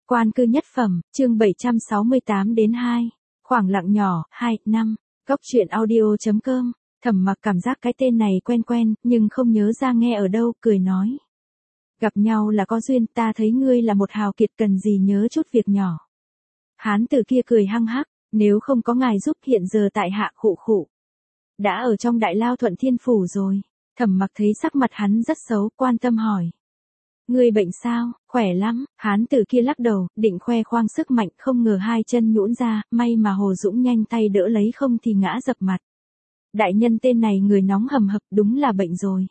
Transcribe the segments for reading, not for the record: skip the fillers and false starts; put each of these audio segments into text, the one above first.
Quan cư nhất phẩm, chương 768 đến 2. Khoảng lặng nhỏ, 2, 5. Góc truyện audio.com. Thẩm Mặc cảm giác cái tên này quen quen, nhưng không nhớ ra nghe ở đâu, cười nói. Gặp nhau là có duyên, ta thấy ngươi là một hào kiệt cần gì nhớ chút việc nhỏ. Hán tử kia cười hăng hắc, nếu không có ngài giúp hiện giờ tại hạ khụ khụ. Đã ở trong đại lao Thuận Thiên Phủ rồi. Thẩm Mặc thấy sắc mặt hắn rất xấu, quan tâm hỏi. Ngươi bệnh sao, khỏe lắm, hán tử kia lắc đầu, định khoe khoang sức mạnh, không ngờ hai chân nhũn ra, may mà Hồ Dũng nhanh tay đỡ lấy không thì ngã dập mặt. Đại nhân tên này người nóng hầm hập, đúng là bệnh rồi.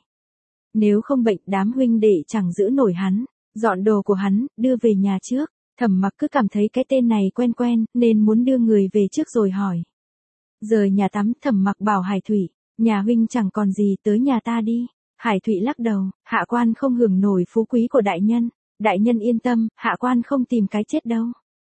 Nếu không bệnh đám huynh đệ chẳng giữ nổi hắn, dọn đồ của hắn, đưa về nhà trước. Thẩm Mặc cứ cảm thấy cái tên này quen quen, nên muốn đưa người về trước rồi hỏi. Rời nhà tắm, Thẩm Mặc bảo Hải Thủy, nhà huynh chẳng còn gì, tới nhà ta đi. Hải Thụy lắc đầu, hạ quan không hưởng nổi phú quý của đại nhân yên tâm, hạ quan không tìm cái chết đâu.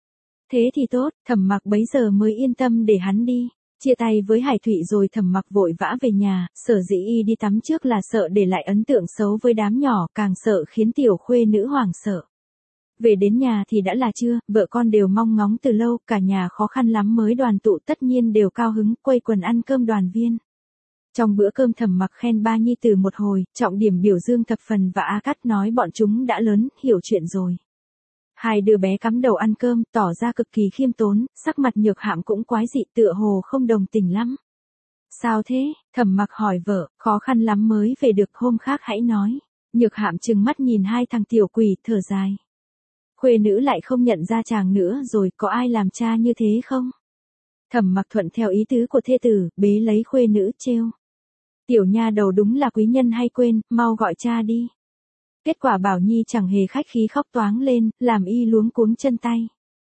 Thế thì tốt, Thẩm Mặc bấy giờ mới yên tâm để hắn đi. Chia tay với Hải Thụy rồi Thẩm Mặc vội vã về nhà, sở dĩ y đi tắm trước là sợ để lại ấn tượng xấu với đám nhỏ, càng sợ khiến tiểu khuê nữ hoảng sợ. Về đến nhà thì đã là trưa, vợ con đều mong ngóng từ lâu, cả nhà khó khăn lắm mới đoàn tụ, tất nhiên đều cao hứng, quây quần ăn cơm đoàn viên. Trong bữa cơm Thẩm Mặc khen ba nhi tử một hồi, trọng điểm biểu dương thập phần và A Cát nói bọn chúng đã lớn, hiểu chuyện rồi. Hai đứa bé cắm đầu ăn cơm, tỏ ra cực kỳ khiêm tốn, sắc mặt Nhược Hạm cũng quái dị, tựa hồ không đồng tình lắm. Sao thế? Thẩm Mặc hỏi vợ, khó khăn lắm mới về được, hôm khác hãy nói. Nhược Hạm trừng mắt nhìn hai thằng tiểu quỷ, thở dài. Khuê nữ lại không nhận ra chàng nữa rồi, có ai làm cha như thế không? Thẩm Mặc thuận theo ý tứ của thê tử, bế lấy khuê nữ, trêu. Tiểu nha đầu đúng là quý nhân hay quên, mau gọi cha đi. Kết quả Bảo Nhi chẳng hề khách khí khóc toáng lên, làm y luống cuống chân tay.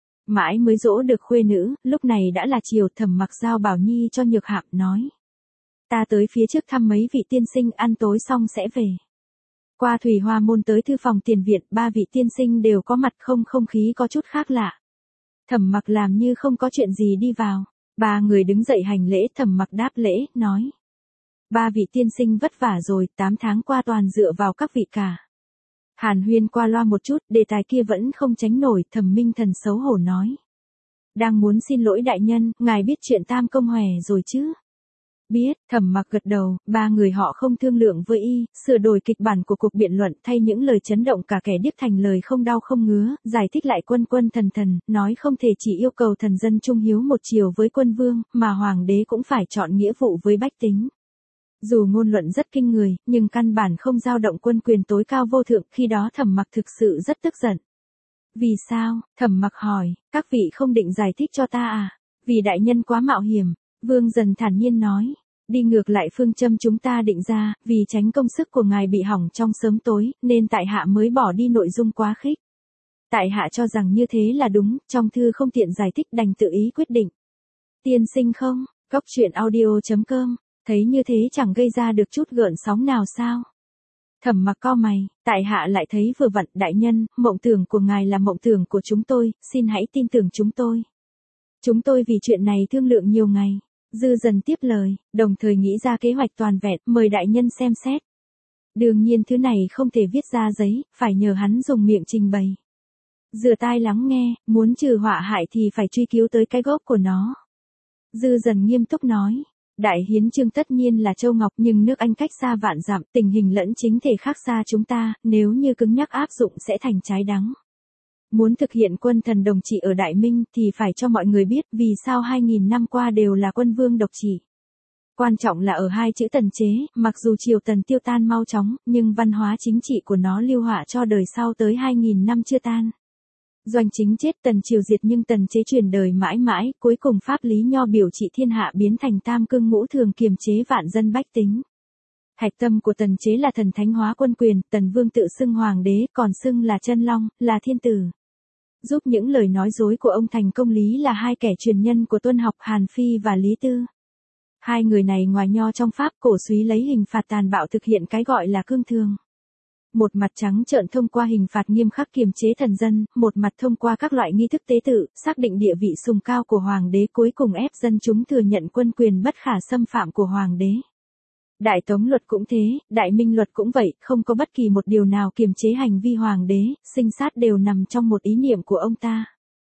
Mãi mới dỗ được khuê nữ, lúc này đã là chiều, Thẩm Mặc giao Bảo Nhi cho Nhược Hạm nói. Ta tới phía trước thăm mấy vị tiên sinh, ăn tối xong sẽ về. Qua Thủy Hoa Môn tới thư phòng tiền viện, ba vị tiên sinh đều có mặt, không khí có chút khác lạ. Thẩm Mặc làm như không có chuyện gì đi vào. Ba người đứng dậy hành lễ, Thẩm Mặc đáp lễ, nói. Ba vị tiên sinh vất vả rồi, 8 tháng qua toàn dựa vào các vị cả. Hàn huyên qua loa một chút, đề tài kia vẫn không tránh nổi, Thẩm Minh Thần xấu hổ nói. Đang muốn xin lỗi đại nhân, ngài biết chuyện Tam Công Hòe rồi chứ? Biết, Thẩm Mặc gật đầu, ba người họ không thương lượng với y, sửa đổi kịch bản của cuộc biện luận, thay những lời chấn động cả kẻ điếc thành lời không đau không ngứa, giải thích lại quân thần, nói không thể chỉ yêu cầu thần dân trung hiếu một chiều với quân vương, mà hoàng đế cũng phải chọn nghĩa vụ với bách tính. Dù ngôn luận rất kinh người, nhưng căn bản không dao động quân quyền tối cao vô thượng, khi đó Thẩm Mặc thực sự rất tức giận. Vì sao? Thẩm Mặc hỏi, các vị không định giải thích cho ta à? Vì đại nhân quá mạo hiểm, Vương Dần thản nhiên nói. Đi ngược lại phương châm chúng ta định ra, vì tránh công sức của ngài bị hỏng trong sớm tối, nên tại hạ mới bỏ đi nội dung quá khích. Tại hạ cho rằng như thế là đúng, trong thư không tiện giải thích đành tự ý quyết định. Tiên sinh không? Góc truyện audio.com. Thấy như thế chẳng gây ra được chút gợn sóng nào sao? Thẩm Mặc cau mày, tại hạ lại thấy vừa vặn, đại nhân, mộng tưởng của ngài là mộng tưởng của chúng tôi, xin hãy tin tưởng chúng tôi. Chúng tôi vì chuyện này thương lượng nhiều ngày. Dư Dần tiếp lời, đồng thời nghĩ ra kế hoạch toàn vẹn, mời đại nhân xem xét. Đương nhiên thứ này không thể viết ra giấy, phải nhờ hắn dùng miệng trình bày. Dựa tai lắng nghe, muốn trừ họa hại thì phải truy cứu tới cái gốc của nó. Dư Dần nghiêm túc nói. Đại hiến chương tất nhiên là châu ngọc, nhưng nước Anh cách xa vạn dặm, tình hình lẫn chính thể khác xa chúng ta, nếu như cứng nhắc áp dụng sẽ thành trái đắng. Muốn thực hiện quân thần đồng trị ở Đại Minh thì phải cho mọi người biết vì sao 2000 năm qua đều là quân vương độc trị. Quan trọng là ở hai chữ tần chế, mặc dù triều tần tiêu tan mau chóng, nhưng văn hóa chính trị của nó lưu họa cho đời sau tới 2000 năm chưa tan. Doanh chính chết, tần triều diệt, nhưng tần chế truyền đời mãi mãi, cuối cùng pháp lý nho biểu trị thiên hạ biến thành tam cương ngũ thường kiềm chế vạn dân bách tính. Hạch tâm của tần chế là thần thánh hóa quân quyền, tần vương tự xưng hoàng đế, còn xưng là chân long, là thiên tử. Giúp những lời nói dối của ông thành công lý là hai kẻ truyền nhân của tuân học, Hàn Phi và Lý Tư. Hai người này ngoài nho trong pháp cổ súy lấy hình phạt tàn bạo thực hiện cái gọi là cương thường. Một mặt trắng trợn thông qua hình phạt nghiêm khắc kiềm chế thần dân, một mặt thông qua các loại nghi thức tế tự, xác định địa vị sùng cao của hoàng đế, cuối cùng ép dân chúng thừa nhận quân quyền bất khả xâm phạm của hoàng đế. Đại Tống luật cũng thế, Đại Minh luật cũng vậy, không có bất kỳ một điều nào kiềm chế hành vi hoàng đế, sinh sát đều nằm trong một ý niệm của ông ta.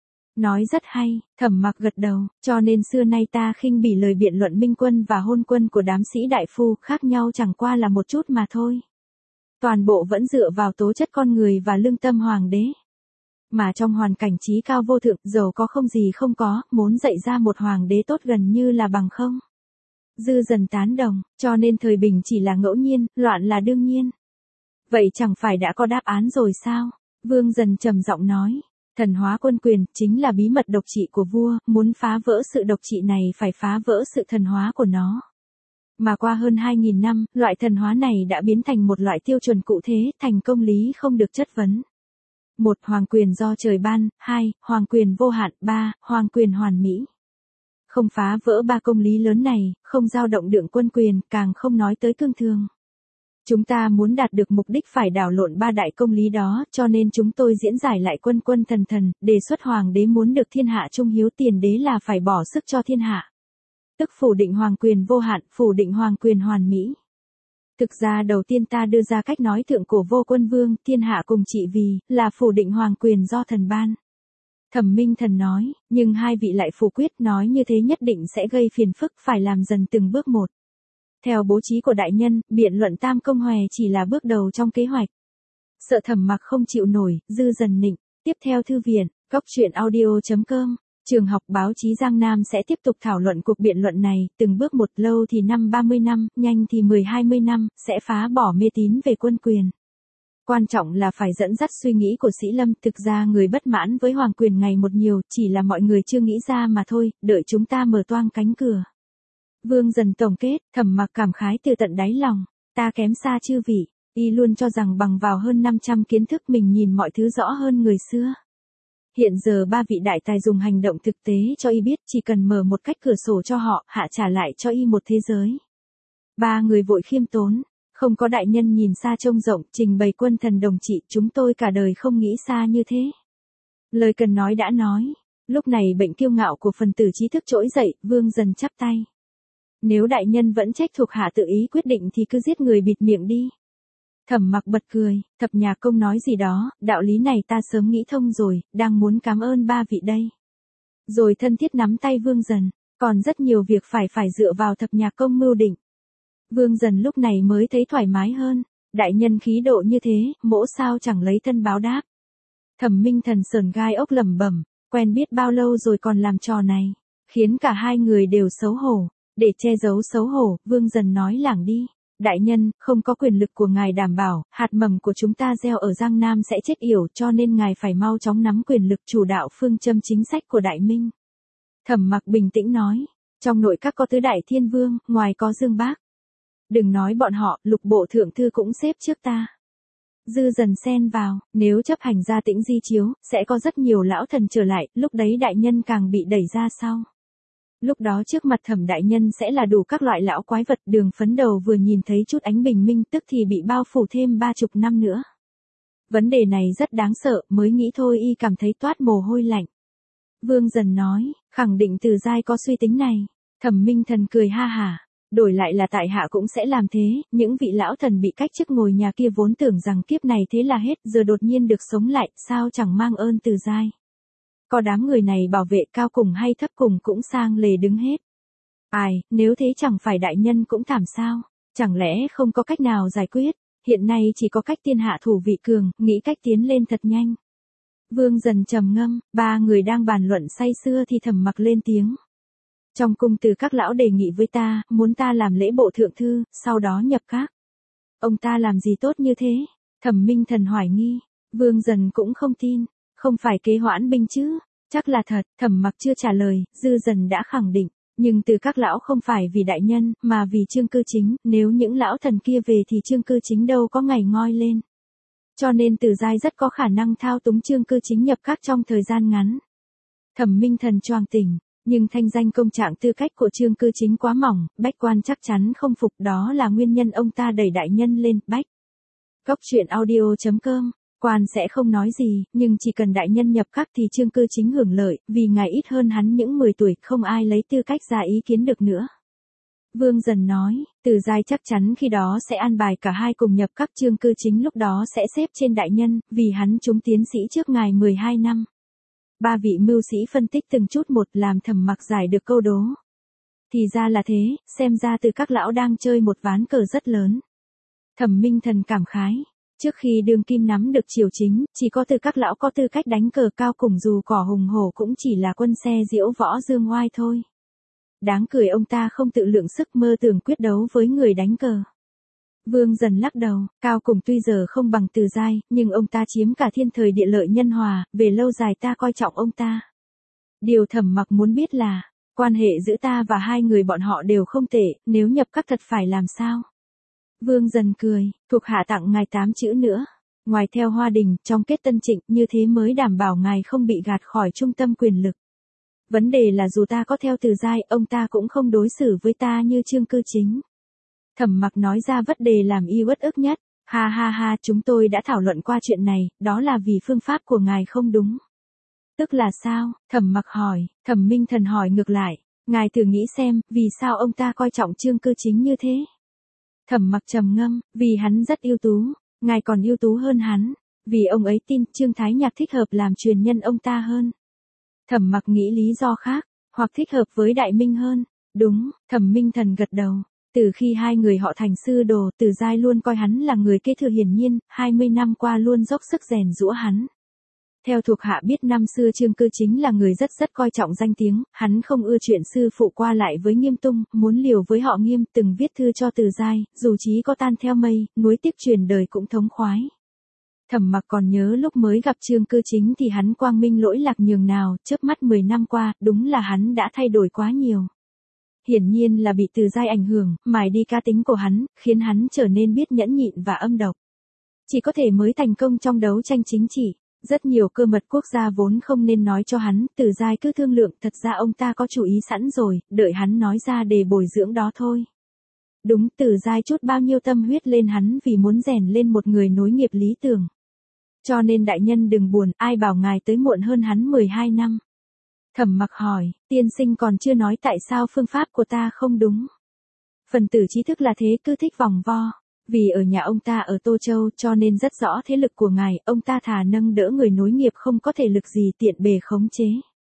Nói rất hay, Thẩm Mặc gật đầu, cho nên xưa nay ta khinh bỉ lời biện luận minh quân và hôn quân của đám sĩ đại phu, khác nhau chẳng qua là một chút mà thôi. Toàn bộ vẫn dựa vào tố chất con người và lương tâm hoàng đế. Mà trong hoàn cảnh trí cao vô thượng, giàu có không gì không có, muốn dạy ra một hoàng đế tốt gần như là bằng không. Dư Dần tán đồng, cho nên thời bình chỉ là ngẫu nhiên, loạn là đương nhiên. Vậy chẳng phải đã có đáp án rồi sao? Vương Dần trầm giọng nói. Thần hóa quân quyền chính là bí mật độc trị của vua, muốn phá vỡ sự độc trị này phải phá vỡ sự thần hóa của nó. Mà qua hơn 2.000 năm, loại thần hóa này đã biến thành một loại tiêu chuẩn cụ thể, thành công lý không được chất vấn. 1. Hoàng quyền do trời ban, 2. Hoàng quyền vô hạn, 3. Hoàng quyền hoàn mỹ. Không phá vỡ ba công lý lớn này, không dao động đượng quân quyền, càng không nói tới cương thường. Chúng ta muốn đạt được mục đích phải đảo lộn ba đại công lý đó, cho nên chúng tôi diễn giải lại quân quân thần thần, đề xuất hoàng đế muốn được thiên hạ trung hiếu tiền đế là phải bỏ sức cho thiên hạ. Tức phủ định hoàng quyền vô hạn, phủ định hoàng quyền hoàn mỹ. Thực ra đầu tiên ta đưa ra cách nói thượng cổ vô quân vương, thiên hạ cùng trị vì, là phủ định hoàng quyền do thần ban. Thẩm Minh Thần nói, nhưng hai vị lại phủ quyết nói như thế nhất định sẽ gây phiền phức, phải làm dần từng bước một. Theo bố trí của đại nhân, biện luận tam công hòe chỉ là bước đầu trong kế hoạch. Sợ Thẩm Mặc không chịu nổi, Dư Dần nịnh. Tiếp theo thư viện, goctruyện.audio.com, trường học báo chí Giang Nam sẽ tiếp tục thảo luận cuộc biện luận này, từng bước một, lâu thì 30 năm, nhanh thì 10-20 năm, sẽ phá bỏ mê tín về quân quyền. Quan trọng là phải dẫn dắt suy nghĩ của Sĩ Lâm, thực ra người bất mãn với hoàng quyền ngày một nhiều, chỉ là mọi người chưa nghĩ ra mà thôi, đợi chúng ta mở toang cánh cửa. Vương Dần tổng kết, Thẩm Mặc cảm khái từ tận đáy lòng, ta kém xa chư vị, y luôn cho rằng bằng vào hơn 500 kiến thức mình nhìn mọi thứ rõ hơn người xưa. Hiện giờ ba vị đại tài dùng hành động thực tế cho y biết, chỉ cần mở một cách cửa sổ cho họ, hạ trả lại cho y một thế giới. Ba người vội khiêm tốn, không có đại nhân nhìn xa trông rộng, trình bày quân thần đồng trị, chúng tôi cả đời không nghĩ xa như thế. Lời cần nói đã nói, lúc này bệnh kiêu ngạo của phần tử trí thức trỗi dậy, Vương Dần chắp tay. Nếu đại nhân vẫn trách thuộc hạ tự ý quyết định thì cứ giết người bịt miệng đi. Thẩm Mặc bật cười, Thập Nhạc Công nói gì đó, đạo lý này ta sớm nghĩ thông rồi, đang muốn cảm ơn ba vị đây. Rồi thân thiết nắm tay Vương Dần, còn rất nhiều việc phải dựa vào Thập Nhạc Công mưu định. Vương Dần lúc này mới thấy thoải mái hơn, đại nhân khí độ như thế, mỗ sao chẳng lấy thân báo đáp. Thẩm Minh Thần sờn gai ốc lẩm bẩm, quen biết bao lâu rồi còn làm trò này, khiến cả hai người đều xấu hổ. Để che giấu xấu hổ, Vương Dần nói lảng đi. Đại nhân, không có quyền lực của ngài đảm bảo, hạt mầm của chúng ta gieo ở Giang Nam sẽ chết yểu, cho nên ngài phải mau chóng nắm quyền lực chủ đạo phương châm chính sách của Đại Minh. Thẩm Mặc bình tĩnh nói, trong nội các có tứ đại thiên vương, ngoài có Dương Bác. Đừng nói bọn họ, Lục Bộ Thượng Thư cũng xếp trước ta. Dư Dần xen vào, nếu chấp hành ra Tĩnh Di chiếu, sẽ có rất nhiều lão thần trở lại, lúc đấy đại nhân càng bị đẩy ra sau. Lúc đó trước mặt Thẩm đại nhân sẽ là đủ các loại lão quái vật, Đường Phấn Đầu vừa nhìn thấy chút ánh bình minh tức thì bị bao phủ thêm 30 năm nữa. Vấn đề này rất đáng sợ, mới nghĩ thôi y cảm thấy toát mồ hôi lạnh. Vương Dần nói, khẳng định Từ Giai có suy tính này. Thẩm Minh Thần cười ha hả, đổi lại là tại hạ cũng sẽ làm thế, những vị lão thần bị cách chức ngồi nhà kia vốn tưởng rằng kiếp này thế là hết, giờ đột nhiên được sống lại, sao chẳng mang ơn Từ Giai. Có đám người này bảo vệ cao cùng hay thấp cùng cũng sang lề đứng hết. Ai, nếu thế chẳng phải đại nhân cũng thảm sao, chẳng lẽ không có cách nào giải quyết, hiện nay chỉ có cách tiên hạ thủ vị cường, nghĩ cách tiến lên thật nhanh. Vương Dần trầm ngâm, ba người đang bàn luận say sưa thì Thẩm Mặc lên tiếng. Trong cung từ các lão đề nghị với ta, muốn ta làm lễ bộ thượng thư, sau đó nhập các. Ông ta làm gì tốt như thế? Thẩm Minh Thần hoài nghi, Vương Dần cũng không tin. Không phải kế hoãn binh chứ, chắc là thật. Thẩm Mặc chưa trả lời, Dư Dần đã khẳng định, nhưng từ các lão không phải vì đại nhân, mà vì Trương Cư Chính, nếu những lão thần kia về thì Trương Cư Chính đâu có ngày ngoi lên. Cho nên Từ Giai rất có khả năng thao túng Trương Cư Chính nhập các trong thời gian ngắn. Thẩm Minh Thần choàng tỉnh, nhưng thanh danh công trạng tư cách của Trương Cư Chính quá mỏng, bách quan chắc chắn không phục, đó là nguyên nhân ông ta đẩy đại nhân lên. Bách Goctruyện.audio.com. Quan sẽ không nói gì, nhưng chỉ cần đại nhân nhập các thì Trương Cư Chính hưởng lợi, vì ngài ít hơn hắn những 10 tuổi, không ai lấy tư cách ra ý kiến được nữa. Vương Dần nói, Từ Giai chắc chắn khi đó sẽ an bài cả hai cùng nhập các chương cư chính, lúc đó sẽ xếp trên đại nhân, vì hắn trúng tiến sĩ trước ngài 12 năm. Ba vị mưu sĩ phân tích từng chút một làm Thẩm Mặc giải được câu đố. Thì ra là thế, xem ra Từ các lão đang chơi một ván cờ rất lớn. Thẩm Minh Thần cảm khái. Trước khi đương kim nắm được triều chính, chỉ có Từ các lão có tư cách đánh cờ cao cùng, dù cỏ hùng hổ cũng chỉ là quân xe diễu võ dương oai thôi. Đáng cười ông ta không tự lượng sức mơ tưởng quyết đấu với người đánh cờ. Vương Dần lắc đầu, Cao Cùng tuy giờ không bằng Từ Giai, nhưng ông ta chiếm cả thiên thời địa lợi nhân hòa, về lâu dài ta coi trọng ông ta. Điều Thẩm Mặc muốn biết là, quan hệ giữa ta và hai người bọn họ đều không tệ, nếu nhập các thật phải làm sao? Vương Dần cười, thuộc hạ tặng ngài 8 chữ nữa. Ngoài theo Hoa Đình, trong kết Tân Trịnh, như thế mới đảm bảo ngài không bị gạt khỏi trung tâm quyền lực. Vấn đề là dù ta có theo Từ Giai, ông ta cũng không đối xử với ta như Trương Cư Chính. Thẩm Mặc nói ra vấn đề làm y uất ức nhất. Ha ha ha, chúng tôi đã thảo luận qua chuyện này, đó là vì phương pháp của ngài không đúng. Tức là sao? Thẩm Mặc hỏi. Thẩm Minh Thần hỏi ngược lại. Ngài thử nghĩ xem, vì sao ông ta coi trọng Trương Cư Chính như thế? Thẩm Mặc trầm ngâm, vì hắn rất ưu tú, ngài còn ưu tú hơn hắn, vì ông ấy tin Trương Thái Nhạc thích hợp làm truyền nhân ông ta hơn. Thẩm Mặc nghĩ lý do khác, hoặc thích hợp với Đại Minh hơn. Đúng, Thẩm Minh Thần gật đầu. Từ khi hai người họ thành sư đồ, Từ Giai luôn coi hắn là người kế thừa hiển nhiên, 20 năm qua luôn dốc sức rèn giũa hắn. Theo thuộc hạ biết năm xưa Trương Cư Chính là người rất coi trọng danh tiếng, hắn không ưa chuyện sư phụ qua lại với Nghiêm Tung, muốn liều với họ Nghiêm, từng viết thư cho Từ Giai, dù chí có tan theo mây, nuối tiếc truyền đời cũng thống khoái. Thẩm Mặc còn nhớ lúc mới gặp Trương Cư Chính thì hắn quang minh lỗi lạc nhường nào, chớp mắt 10 năm qua, đúng là hắn đã thay đổi quá nhiều. Hiển nhiên là bị Từ Giai ảnh hưởng, mài đi cá tính của hắn, khiến hắn trở nên biết nhẫn nhịn và âm độc. Chỉ có thể mới thành công trong đấu tranh chính trị. Rất nhiều cơ mật quốc gia vốn không nên nói cho hắn, Từ Giai cứ thương lượng, thật ra ông ta có chủ ý sẵn rồi, đợi hắn nói ra để bồi dưỡng đó thôi. Đúng, Từ Giai chút bao nhiêu tâm huyết lên hắn vì muốn rèn lên một người nối nghiệp lý tưởng. Cho nên đại nhân đừng buồn, ai bảo ngài tới muộn hơn hắn 12 năm. Thẩm Mặc hỏi, tiên sinh còn chưa nói tại sao phương pháp của ta không đúng. Phần tử trí thức là thế, cứ thích vòng vo. Vì ở nhà ông ta ở Tô Châu cho nên rất rõ thế lực của ngài, ông ta thà nâng đỡ người nối nghiệp không có thể lực gì tiện bề khống chế.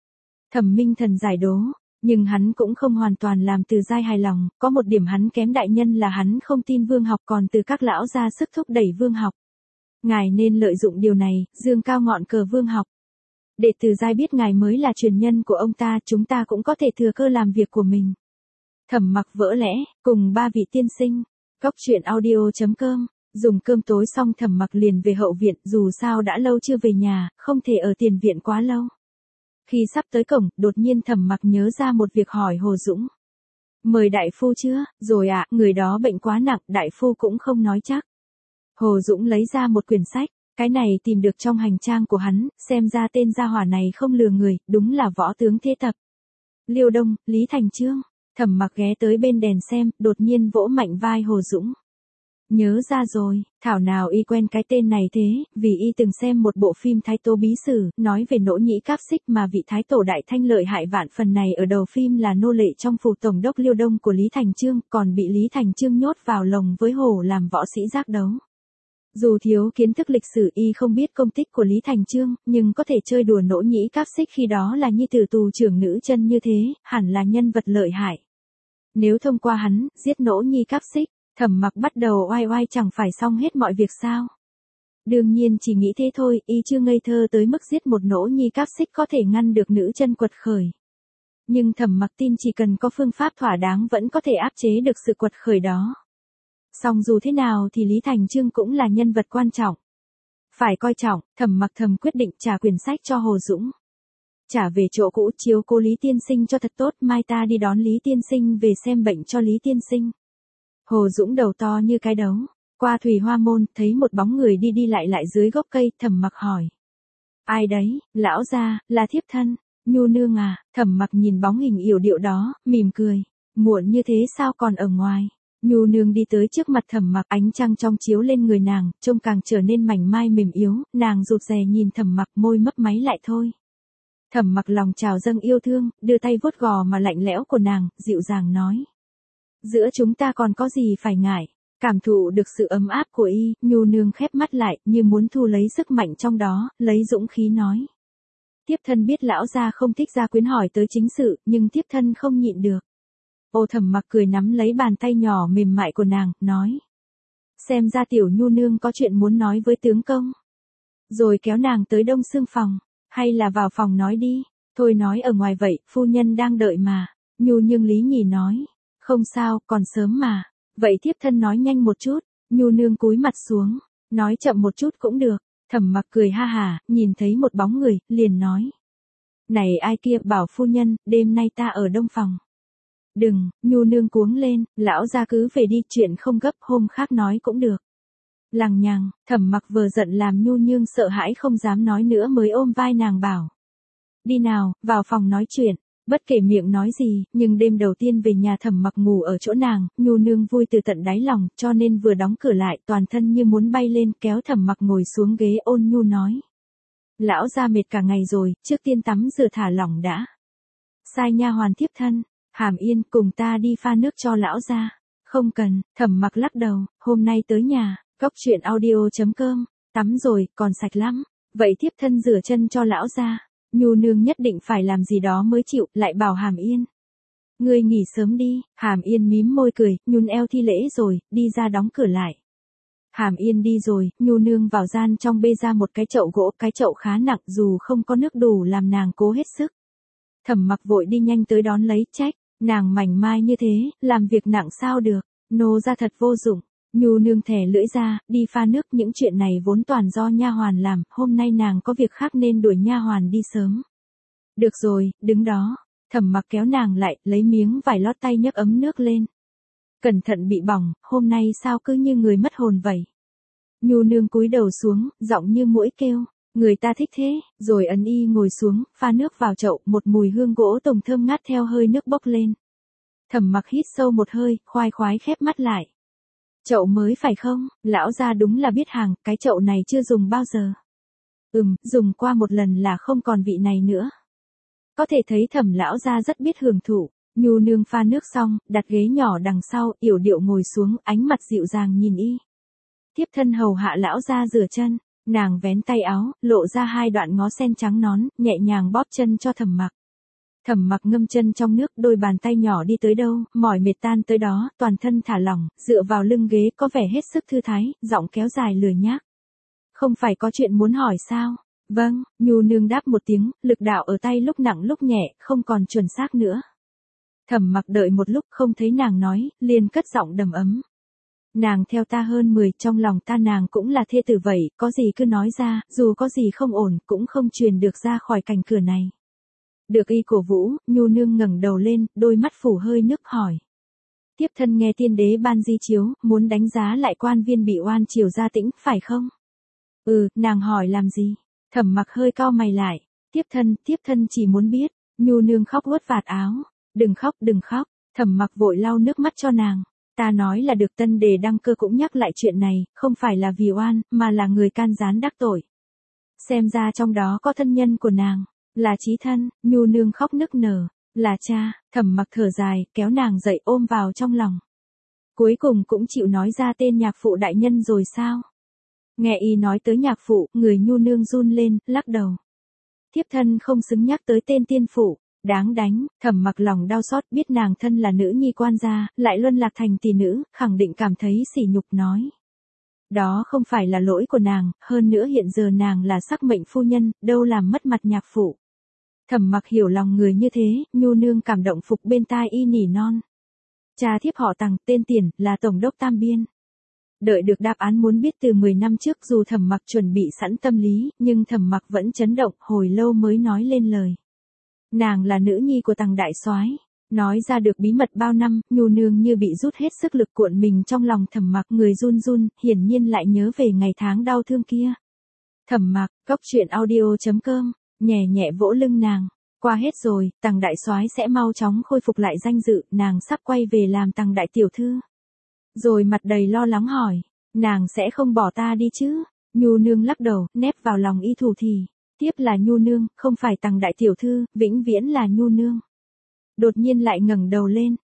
Thẩm Minh Thần giải đố, nhưng hắn cũng không hoàn toàn làm Từ Giai hài lòng, có một điểm hắn kém đại nhân là hắn không tin Vương học, còn Từ các lão ra sức thúc đẩy Vương học. Ngài nên lợi dụng điều này, dương cao ngọn cờ Vương học. Để Từ Giai biết ngài mới là truyền nhân của ông ta, chúng ta cũng có thể thừa cơ làm việc của mình. Thẩm Mặc vỡ lẽ, cùng ba vị tiên sinh. Cốc truyện audio.com, dùng cơm tối xong Thẩm Mặc liền về hậu viện, dù sao đã lâu chưa về nhà, không thể ở tiền viện quá lâu. Khi sắp tới cổng, đột nhiên Thẩm Mặc nhớ ra một việc hỏi Hồ Dũng. Mời đại phu chưa? Rồi ạ, người đó bệnh quá nặng, đại phu cũng không nói chắc. Hồ Dũng lấy ra một quyển sách, cái này tìm được trong hành trang của hắn, xem ra tên gia hỏa này không lừa người, đúng là võ tướng thế tập. Liêu Đông, Lý Thành Chương. Thẩm Mặc ghé tới bên đèn xem, đột nhiên vỗ mạnh vai Hồ Dũng. Nhớ ra rồi, thảo nào y quen cái tên này thế, vì y từng xem một bộ phim Thái Tố Bí Sử, nói về Nỗ Nhĩ Cáp Xích mà vị Thái Tổ Đại Thanh lợi hại vạn phần này ở đầu phim là nô lệ trong phủ tổng đốc Liêu Đông của Lý Thành Chương, còn bị Lý Thành Chương nhốt vào lồng với hổ làm võ sĩ giác đấu. Dù thiếu kiến thức lịch sử y không biết công tích của Lý Thành Chương, nhưng có thể chơi đùa Nỗ Nhĩ Cáp Xích khi đó là nhi tử tù trưởng nữ chân như thế, hẳn là nhân vật lợi hại. Nếu thông qua hắn, giết Nỗ Nhĩ Cáp Xích, Thẩm Mặc bắt đầu oai oai chẳng phải xong hết mọi việc sao? Đương nhiên chỉ nghĩ thế thôi, y chưa ngây thơ tới mức giết một Nỗ Nhĩ Cáp Xích có thể ngăn được nữ chân quật khởi. Nhưng Thẩm Mặc tin chỉ cần có phương pháp thỏa đáng vẫn có thể áp chế được sự quật khởi đó. Song dù thế nào thì Lý Thành Chương cũng là nhân vật quan trọng. Phải coi trọng, Thẩm Mặc thầm quyết định trả quyển sách cho Hồ Dũng. Trả về chỗ cũ, chiếu cố Lý tiên sinh cho thật tốt, mai ta đi đón Lý tiên sinh về xem bệnh cho Lý tiên sinh. Hồ Dũng đầu to như cái đấu, qua Thủy Hoa Môn, thấy một bóng người đi đi lại dưới gốc cây, Thẩm Mặc hỏi. Ai đấy, lão gia, là thiếp thân, Nhu nương à? Thẩm Mặc nhìn bóng hình yểu điệu đó, mỉm cười. Muộn như thế sao còn ở ngoài? Nhu nương đi tới trước mặt Thẩm Mặc, ánh trăng trong chiếu lên người nàng, trông càng trở nên mảnh mai mềm yếu, nàng rụt rè nhìn Thẩm Mặc, môi mấp máy lại thôi. Thẩm Mặc lòng trào dâng yêu thương, đưa tay vuốt gò mà lạnh lẽo của nàng, dịu dàng nói. Giữa chúng ta còn có gì phải ngại. Cảm thụ được sự ấm áp của y, Nhu nương khép mắt lại, như muốn thu lấy sức mạnh trong đó, lấy dũng khí nói. Thiếp thân biết lão gia không thích gia quyến hỏi tới chính sự, nhưng thiếp thân không nhịn được. Ô Thẩm Mặc cười nắm lấy bàn tay nhỏ mềm mại của nàng, nói. Xem ra tiểu Nhu nương có chuyện muốn nói với tướng công. Rồi kéo nàng tới đông xương phòng, hay là vào phòng nói đi, thôi nói ở ngoài vậy, phu nhân đang đợi mà. Nhu nương Lý Nhì nói. Không sao, còn sớm mà. Vậy thiếp thân nói nhanh một chút. Nhu nương cúi mặt xuống, nói chậm một chút cũng được. Thẩm Mặc cười ha hà, nhìn thấy một bóng người, liền nói. Này ai kia, bảo phu nhân, đêm nay ta ở đông phòng. Đừng, Nhu nương cuống lên, lão gia cứ về đi, chuyện không gấp, hôm khác nói cũng được. Lằng nhằng, Thẩm Mặc vừa giận làm Nhu nương sợ hãi không dám nói nữa mới ôm vai nàng bảo. Đi nào, vào phòng nói chuyện. Bất kể miệng nói gì, nhưng đêm đầu tiên về nhà Thẩm Mặc ngủ ở chỗ nàng, Nhu nương vui từ tận đáy lòng, cho nên vừa đóng cửa lại, toàn thân như muốn bay lên, kéo Thẩm Mặc ngồi xuống ghế ôn nhu nói. Lão gia mệt cả ngày rồi, trước tiên tắm rửa thả lỏng đã. Sai nha hoàn thiếp thân, Hàm Yên cùng ta đi pha nước cho lão gia. Không cần, Thẩm Mặc lắc đầu, hôm nay tới nhà, Cốc Truyện Audio.com, tắm rồi, còn sạch lắm, vậy thiếp thân rửa chân cho lão gia. Nhu nương nhất định phải làm gì đó mới chịu, lại bảo Hàm Yên. Ngươi nghỉ sớm đi, Hàm Yên mím môi cười, nhún eo thi lễ rồi, đi ra đóng cửa lại. Hàm Yên đi rồi, Nhu nương vào gian trong bê ra một cái chậu gỗ, cái chậu khá nặng dù không có nước đủ làm nàng cố hết sức. Thẩm Mặc vội đi nhanh tới đón lấy, trách, nàng mảnh mai như thế, làm việc nặng sao được, nô ra thật vô dụng. Nhu nương thè lưỡi ra, đi pha nước, những chuyện này vốn toàn do nha hoàn làm, hôm nay nàng có việc khác nên đuổi nha hoàn đi sớm. Được rồi, đứng đó. Thẩm Mặc kéo nàng lại, lấy miếng vải lót tay nhấc ấm nước lên. Cẩn thận bị bỏng, hôm nay sao cứ như người mất hồn vậy. Nhu nương cúi đầu xuống, giọng như muỗi kêu, người ta thích thế, rồi ấn y ngồi xuống, pha nước vào chậu, một mùi hương gỗ tùng thơm ngát theo hơi nước bốc lên. Thẩm Mặc hít sâu một hơi, khoai khoái khép mắt lại. Chậu mới phải không, lão gia đúng là biết hàng, cái chậu này chưa dùng bao giờ. Dùng qua một lần là không còn vị này nữa. Có thể thấy Thẩm lão gia rất biết hưởng thụ. Nhu nương pha nước xong, đặt ghế nhỏ đằng sau, yểu điệu ngồi xuống, ánh mặt dịu dàng nhìn y. Thiếp thân hầu hạ lão gia rửa chân, nàng vén tay áo, lộ ra hai đoạn ngó sen trắng nón, nhẹ nhàng bóp chân cho Thẩm Mặc. Thẩm Mặc ngâm chân trong nước, đôi bàn tay nhỏ đi tới đâu, mỏi mệt tan tới đó, toàn thân thả lỏng, dựa vào lưng ghế có vẻ hết sức thư thái, giọng kéo dài lười nhác. Không phải có chuyện muốn hỏi sao? Vâng, Nhu nương đáp một tiếng, lực đạo ở tay lúc nặng lúc nhẹ, không còn chuẩn xác nữa. Thẩm Mặc đợi một lúc không thấy nàng nói, liền cất giọng đầm ấm. Nàng theo ta hơn 10, trong lòng ta nàng cũng là thê tử vậy, có gì cứ nói ra, dù có gì không ổn, cũng không truyền được ra khỏi cánh cửa này. Được y cổ vũ, Nhu nương ngẩng đầu lên, đôi mắt phủ hơi nước hỏi. Tiếp thân nghe tiên đế ban di chiếu, muốn đánh giá lại quan viên bị oan triều gia tĩnh, phải không? Nàng hỏi làm gì? Thẩm Mặc hơi cau mày lại. Tiếp thân chỉ muốn biết. Nhu nương khóc vuốt vạt áo. Đừng khóc. Thẩm Mặc vội lau nước mắt cho nàng. Ta nói là được tân đề đăng cơ cũng nhắc lại chuyện này, không phải là vì oan, mà là người can gián đắc tội. Xem ra trong đó có thân nhân của nàng. Là chí thân, Nhu nương khóc nức nở. Là cha, Thẩm Mặc thở dài, kéo nàng dậy ôm vào trong lòng. Cuối cùng cũng chịu nói ra tên nhạc phụ đại nhân rồi sao? Nghe y nói tới nhạc phụ, người Nhu nương run lên, lắc đầu. Thiếp thân không xứng nhắc tới tên tiên phụ, đáng đánh. Thẩm Mặc lòng đau xót, biết nàng thân là nữ nhi quan gia, lại luân lạc thành tỷ nữ, khẳng định cảm thấy sỉ nhục nói. Đó không phải là lỗi của nàng, hơn nữa hiện giờ nàng là sắc mệnh phu nhân, đâu làm mất mặt nhạc phụ. Thẩm Mặc hiểu lòng người như thế, Nhu nương cảm động phục bên tai y nỉ non. Cha thiếp họ Tằng, tên Tiền, là tổng đốc Tam Biên. Đợi được đáp án muốn biết từ 10 năm trước, dù Thẩm Mặc chuẩn bị sẵn tâm lý, nhưng Thẩm Mặc vẫn chấn động, hồi lâu mới nói lên lời. Nàng là nữ nhi của Tằng đại soái. Nói ra được bí mật bao năm, Nhu nương như bị rút hết sức lực cuộn mình trong lòng Thẩm Mặc, người run run, hiển nhiên lại nhớ về ngày tháng đau thương kia. Thẩm Mặc, Cốc Truyện Audio.com, nhẹ nhẹ vỗ lưng nàng. Qua hết rồi, Tằng đại soái sẽ mau chóng khôi phục lại danh dự, nàng sắp quay về làm Tằng đại tiểu thư. Rồi mặt đầy lo lắng hỏi, nàng sẽ không bỏ ta đi chứ? Nhu nương lắc đầu, nép vào lòng y thủ thì. Tiếp là Nhu nương, không phải Tằng đại tiểu thư, vĩnh viễn là Nhu nương. Đột nhiên lại ngẩng đầu lên,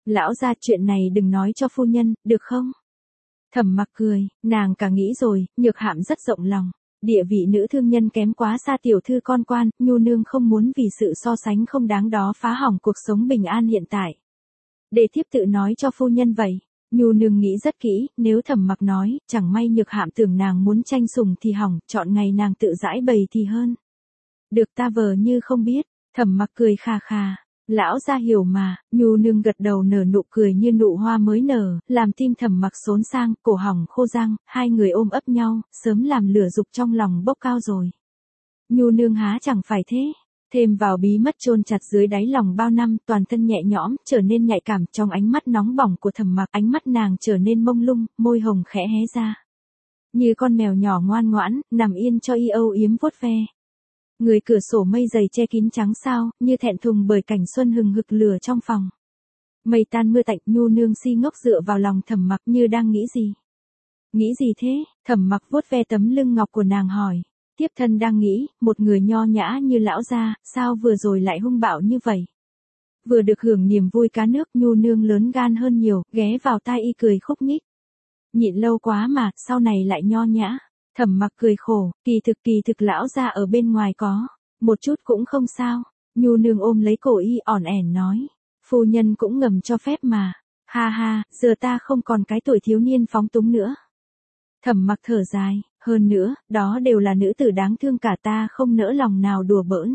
Lão gia chuyện này đừng nói cho phu nhân, được không? Thẩm Mặc cười, nàng cả nghĩ rồi, Nhược Hạm rất rộng lòng. Địa vị nữ thương nhân kém quá xa tiểu thư con quan, Nhu nương không muốn vì sự so sánh không đáng đó phá hỏng cuộc sống bình an hiện tại. Để thiếp tự nói cho phu nhân vậy. Nhu nương nghĩ rất kỹ, nếu Thẩm Mặc nói, chẳng may Nhược Hạm tưởng nàng muốn tranh sủng thì hỏng, chọn ngày nàng tự giải bày thì hơn. Được, ta vờ như không biết. Thẩm Mặc cười khà khà. Lão gia hiểu mà. Nhu nương gật đầu nở nụ cười như nụ hoa mới nở, làm tim Thẩm Mặc xốn sang, cổ họng khô răng, hai người ôm ấp nhau, sớm làm lửa dục trong lòng bốc cao rồi. Nhu nương há chẳng phải thế. Thêm vào bí mật chôn chặt dưới đáy lòng bao năm, toàn thân nhẹ nhõm, trở nên nhạy cảm, trong ánh mắt nóng bỏng của Thẩm Mặc, ánh mắt nàng trở nên mông lung, môi hồng khẽ hé ra. Như con mèo nhỏ ngoan ngoãn, nằm yên cho y âu yếm vuốt ve. Người cửa sổ mây dày che kín trắng sao, như thẹn thùng bởi cảnh xuân hừng hực lửa trong phòng. Mây tan mưa tạnh, Nhu nương si ngốc dựa vào lòng Thẩm Mặc như đang nghĩ gì. Nghĩ gì thế? Thẩm Mặc vuốt ve tấm lưng ngọc của nàng hỏi. Tiếp thân đang nghĩ, một người nho nhã như lão gia, sao vừa rồi lại hung bạo như vậy? Vừa được hưởng niềm vui cá nước, Nhu nương lớn gan hơn nhiều, ghé vào tai y cười khúc nhích. Nhịn lâu quá mà, sau này lại nho nhã. Thẩm Mặc cười khổ, kỳ thực lão gia ở bên ngoài có. Một chút cũng không sao. Nhu nương ôm lấy cổ y ỏn ẻn nói. Phu nhân cũng ngầm cho phép mà. Ha ha, giờ ta không còn cái tuổi thiếu niên phóng túng nữa. Thẩm Mặc thở dài, hơn nữa, đó đều là nữ tử đáng thương cả, ta không nỡ lòng nào đùa bỡn.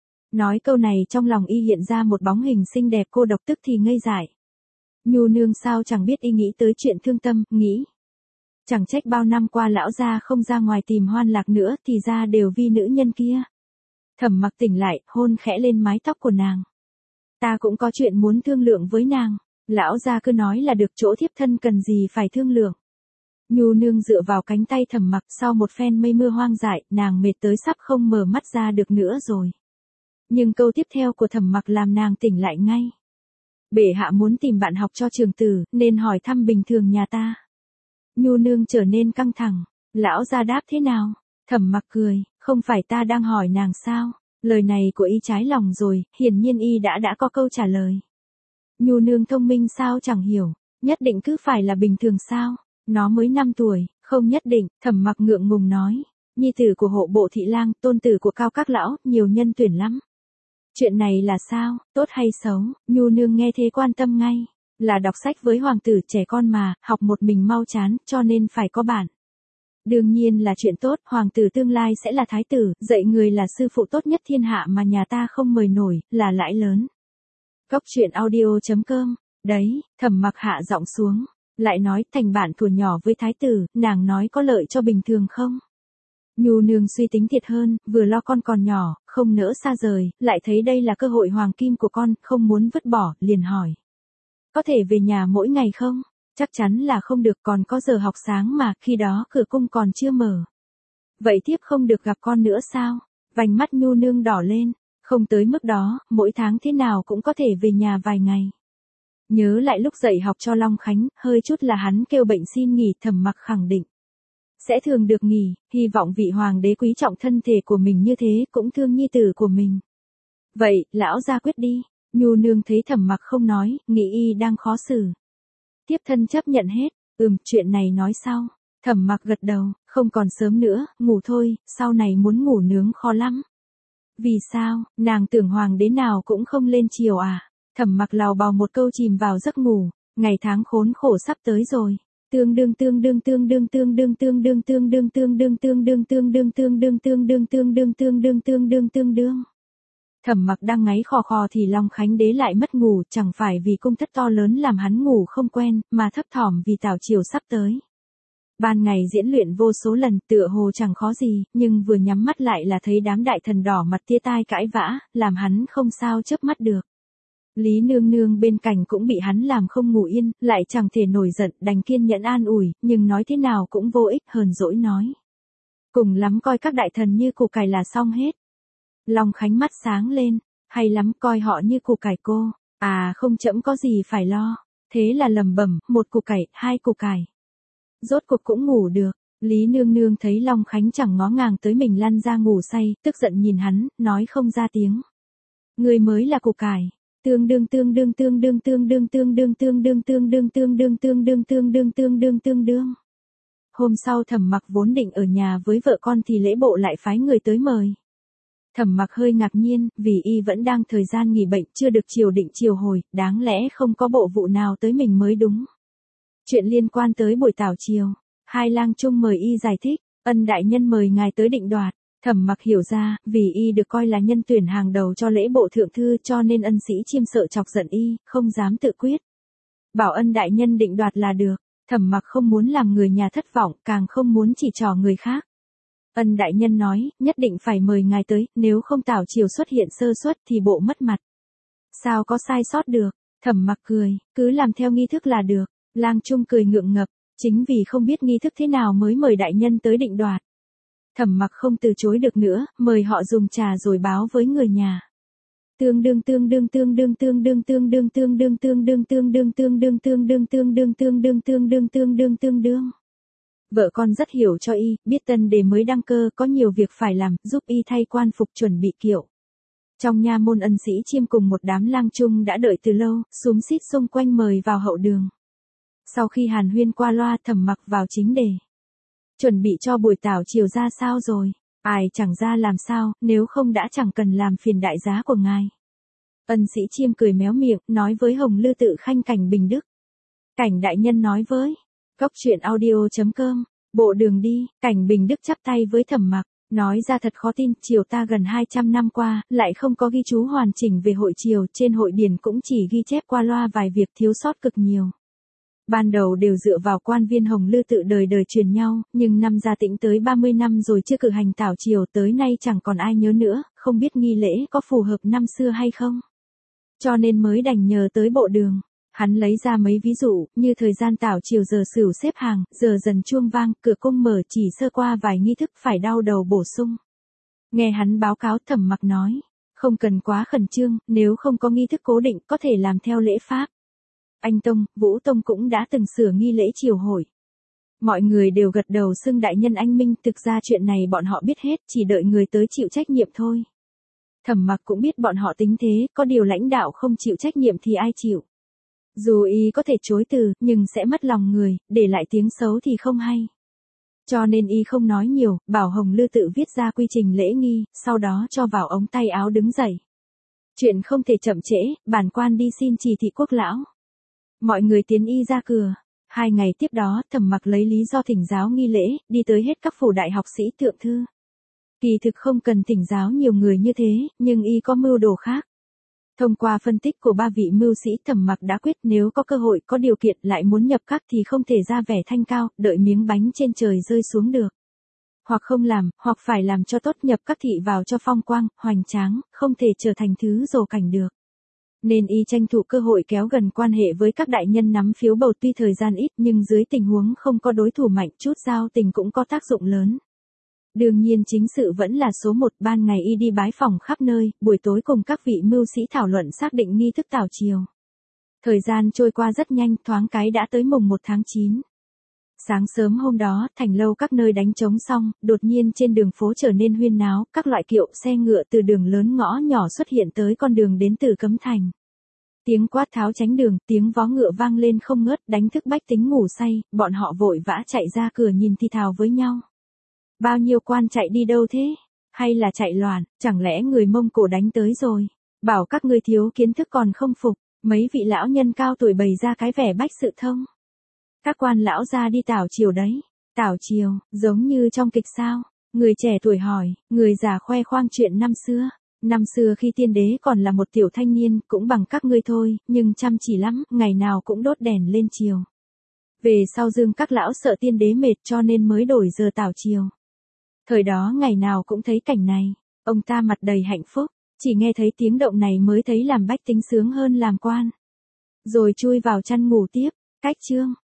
Nói câu này trong lòng y hiện ra một bóng hình xinh đẹp, cô độc tức thì ngây dại. Nhu nương sao chẳng biết y nghĩ tới chuyện thương tâm, nghĩ. Chẳng trách bao năm qua lão gia không ra ngoài tìm hoan lạc nữa, thì ra đều vì nữ nhân kia. Thẩm Mặc tỉnh lại, hôn khẽ lên mái tóc của nàng. Ta cũng có chuyện muốn thương lượng với nàng. Lão gia cứ nói là được, chỗ thiếp thân cần gì phải thương lượng. Nhu nương dựa vào cánh tay Thẩm Mặc, sau một phen mây mưa hoang dại, nàng mệt tới sắp không mở mắt ra được nữa rồi. Nhưng câu tiếp theo của Thẩm Mặc làm nàng tỉnh lại ngay. Bệ hạ muốn tìm bạn học cho trường tử, nên hỏi thăm bình thường nhà ta. Nhu nương trở nên căng thẳng. Lão gia đáp thế nào? Thẩm Mặc cười, không phải ta đang hỏi nàng sao? Lời này của y trái lòng rồi, hiển nhiên y đã có câu trả lời. Nhu nương thông minh sao chẳng hiểu, nhất định cứ phải là bình thường sao? Nó mới 5 tuổi, không nhất định. Thẩm Mặc ngượng ngùng nói. Nhi tử của hộ bộ thị lang, tôn tử của cao các lão, nhiều nhân tuyển lắm. Chuyện này là sao, tốt hay xấu? Nhu nương nghe thế quan tâm ngay. Là đọc sách với hoàng tử, trẻ con mà, học một mình mau chán, cho nên phải có bạn. Đương nhiên là chuyện tốt, hoàng tử tương lai sẽ là thái tử, dạy người là sư phụ tốt nhất thiên hạ mà nhà ta không mời nổi, là lãi lớn. Cốc truyện audio.com. Đấy, Thẩm Mặc hạ giọng xuống. Lại nói, thành bạn thuở nhỏ với thái tử, nàng nói có lợi cho bình thường không? Nhu nương suy tính thiệt hơn, vừa lo con còn nhỏ, không nỡ xa rời, lại thấy đây là cơ hội hoàng kim của con, không muốn vứt bỏ, liền hỏi. Có thể về nhà mỗi ngày không? Chắc chắn là không được, còn có giờ học sáng mà, khi đó cửa cung còn chưa mở. Vậy tiếp không được gặp con nữa sao? Vành mắt Nhu nương đỏ lên. Không tới mức đó, mỗi tháng thế nào cũng có thể về nhà vài ngày. Nhớ lại lúc dạy học cho Long Khánh, hơi chút là hắn kêu bệnh xin nghỉ, Thẩm Mặc khẳng định. Sẽ thường được nghỉ, hy vọng vị hoàng đế quý trọng thân thể của mình như thế, cũng thương nhi tử của mình. Vậy, lão gia quyết đi. Nhu nương thấy Thẩm Mặc không nói, nghĩ y đang khó xử. Tiếp thân chấp nhận hết, chuyện này nói sau. Thẩm Mặc gật đầu, không còn sớm nữa, ngủ thôi, sau này muốn ngủ nướng khó lắm. Vì sao, nàng tưởng hoàng đế nào cũng không lên chiều à? Thẩm Mặc lào bào một câu chìm vào giấc ngủ, ngày tháng khốn khổ sắp tới rồi. Tương đương. Thẩm Mặc đang ngáy khò khò thì Long Khánh đế lại mất ngủ, chẳng phải vì cung thất to lớn làm hắn ngủ không quen, mà thấp thỏm vì tảo chiều sắp tới. Ban ngày diễn luyện vô số lần, tựa hồ chẳng khó gì, nhưng vừa nhắm mắt lại là thấy đám đại thần đỏ mặt tia tai cãi vã, làm hắn không sao chớp mắt được. Lý nương nương bên cạnh cũng bị hắn làm không ngủ yên, lại chẳng thể nổi giận, đành kiên nhẫn an ủi, nhưng nói thế nào cũng vô ích, hờn dỗi nói. Cùng lắm coi các đại thần như củ cải là xong hết. Long Khánh mắt sáng lên, hay lắm coi họ như củ cải cô, à không trẫm có gì phải lo, thế là lầm bẩm, một củ cải, hai củ cải. Rốt cuộc cũng ngủ được, Lý nương nương thấy Long Khánh chẳng ngó ngàng tới mình lăn ra ngủ say, tức giận nhìn hắn, nói không ra tiếng. Người mới là củ cải, Tương đương tương đương tương đương tương đương tương đương tương đương tương đương tương đương tương đương tương đương tương đương tương đương. Hôm sau Thẩm Mặc vốn định ở nhà với vợ con thì lễ bộ lại phái người tới mời. Thẩm Mặc hơi ngạc nhiên, vì y vẫn đang thời gian nghỉ bệnh chưa được triều định triều hồi, đáng lẽ không có bộ vụ nào tới mình mới đúng. Chuyện liên quan tới buổi tảo triều, hai lang trung mời y giải thích, Ân đại nhân mời ngài tới định đoạt. Thẩm Mặc hiểu ra, vì y được coi là nhân tuyển hàng đầu cho lễ bộ thượng thư cho nên Ân Sĩ Chiêm sợ chọc giận y, không dám tự quyết. Bảo Ân đại nhân định đoạt là được. Thẩm Mặc không muốn làm người nhà thất vọng, càng không muốn chỉ trỏ người khác. Ân đại nhân nói, nhất định phải mời ngài tới, nếu không tảo triều xuất hiện sơ suất thì bộ mất mặt. Sao có sai sót được? Thẩm Mặc cười, cứ làm theo nghi thức là được. Lang Trung cười ngượng ngập, chính vì không biết nghi thức thế nào mới mời đại nhân tới định đoạt. Thẩm Mặc không từ chối được nữa, mời họ dùng trà rồi báo với người nhà. Tương đương tương đương tương đương tương đương tương đương tương đương tương đương tương đương tương đương tương đương tương đương tương đương tương đương tương đương tương đương. Vợ con rất hiểu cho y, biết tân đế mới đăng cơ có nhiều việc phải làm, giúp y thay quan phục chuẩn bị kiệu. Trong nha môn Ân Sĩ Chiêm cùng một đám lang trung đã đợi từ lâu, xúm xít xung quanh mời vào hậu đường. Sau khi hàn huyên qua loa Thẩm Mặc vào chính đề. Chuẩn bị cho buổi tảo triều ra sao rồi? Ai chẳng ra làm sao, nếu không đã chẳng cần làm phiền đại giá của ngài. Ân Sĩ Chiêm cười méo miệng, nói với Hồng Lư Tự Khanh Cảnh Bình Đức. Cảnh đại nhân nói với. Cốc truyện audio.com. Bộ đường đi, Cảnh Bình Đức chắp tay với Thẩm Mặc. Nói ra thật khó tin, triều ta gần 200 năm qua, lại không có ghi chú hoàn chỉnh về hội triều, trên hội điển cũng chỉ ghi chép qua loa vài việc thiếu sót cực nhiều. Ban đầu đều dựa vào quan viên Hồng Lư Tự đời đời truyền nhau, nhưng năm Gia Tĩnh tới 30 năm rồi chưa cử hành tảo triều tới nay chẳng còn ai nhớ nữa, không biết nghi lễ có phù hợp năm xưa hay không. Cho nên mới đành nhờ tới bộ đường. Hắn lấy ra mấy ví dụ, như thời gian tảo triều giờ sửu xếp hàng, giờ dần chuông vang, cửa cung mở chỉ sơ qua vài nghi thức phải đau đầu bổ sung. Nghe hắn báo cáo Thẩm Mặc nói, không cần quá khẩn trương, nếu không có nghi thức cố định có thể làm theo lễ pháp. Anh Tông, Vũ Tông cũng đã từng sửa nghi lễ triều hội. Mọi người đều gật đầu xưng đại nhân anh minh, thực ra chuyện này bọn họ biết hết, chỉ đợi người tới chịu trách nhiệm thôi. Thẩm Mặc cũng biết bọn họ tính thế, có điều lãnh đạo không chịu trách nhiệm thì ai chịu. Dù y có thể chối từ, nhưng sẽ mất lòng người, để lại tiếng xấu thì không hay. Cho nên y không nói nhiều, bảo Hồng Lư Tự viết ra quy trình lễ nghi, sau đó cho vào ống tay áo đứng dậy. Chuyện không thể chậm trễ, bản quan đi xin chỉ thị quốc lão. Mọi người tiến y ra cửa. 2 ngày tiếp đó, Thẩm Mặc lấy lý do thỉnh giáo nghi lễ, đi tới hết các phủ đại học sĩ thượng thư. Kỳ thực không cần thỉnh giáo nhiều người như thế, nhưng y có mưu đồ khác. Thông qua phân tích của 3 vị mưu sĩ Thẩm Mặc đã quyết nếu có cơ hội có điều kiện lại muốn nhập các thì không thể ra vẻ thanh cao, đợi miếng bánh trên trời rơi xuống được. Hoặc không làm, hoặc phải làm cho tốt nhập các thị vào cho phong quang, hoành tráng, không thể trở thành thứ rồ cảnh được. Nên y tranh thủ cơ hội kéo gần quan hệ với các đại nhân nắm phiếu bầu tuy thời gian ít nhưng dưới tình huống không có đối thủ mạnh chút giao tình cũng có tác dụng lớn. Đương nhiên chính sự vẫn là số 1, ban ngày y đi bái phỏng khắp nơi, buổi tối cùng các vị mưu sĩ thảo luận xác định nghi thức tảo triều. Thời gian trôi qua rất nhanh, thoáng cái đã tới mùng 1 tháng 9. Sáng sớm hôm đó, thành lâu các nơi đánh trống xong, đột nhiên trên đường phố trở nên huyên náo, các loại kiệu xe ngựa từ đường lớn ngõ nhỏ xuất hiện tới con đường đến từ Cấm Thành. Tiếng quát tháo tránh đường, tiếng vó ngựa vang lên không ngớt, đánh thức bách tính ngủ say, bọn họ vội vã chạy ra cửa nhìn thì thào với nhau. Bao nhiêu quan chạy đi đâu thế? Hay là chạy loạn, chẳng lẽ người Mông Cổ đánh tới rồi? Bảo các ngươi thiếu kiến thức còn không phục, mấy vị lão nhân cao tuổi bày ra cái vẻ bách sự thông. Các quan lão ra đi tảo triều đấy. Tảo triều, giống như trong kịch sao? Người trẻ tuổi hỏi, người già khoe khoang chuyện năm xưa. Năm xưa khi tiên đế còn là một tiểu thanh niên, cũng bằng các ngươi thôi, nhưng chăm chỉ lắm, ngày nào cũng đốt đèn lên triều. Về sau Dương các lão sợ tiên đế mệt cho nên mới đổi giờ tảo triều. Thời đó ngày nào cũng thấy cảnh này, ông ta mặt đầy hạnh phúc, chỉ nghe thấy tiếng động này mới thấy làm bách tính sướng hơn làm quan. Rồi chui vào chăn ngủ tiếp, cách chương.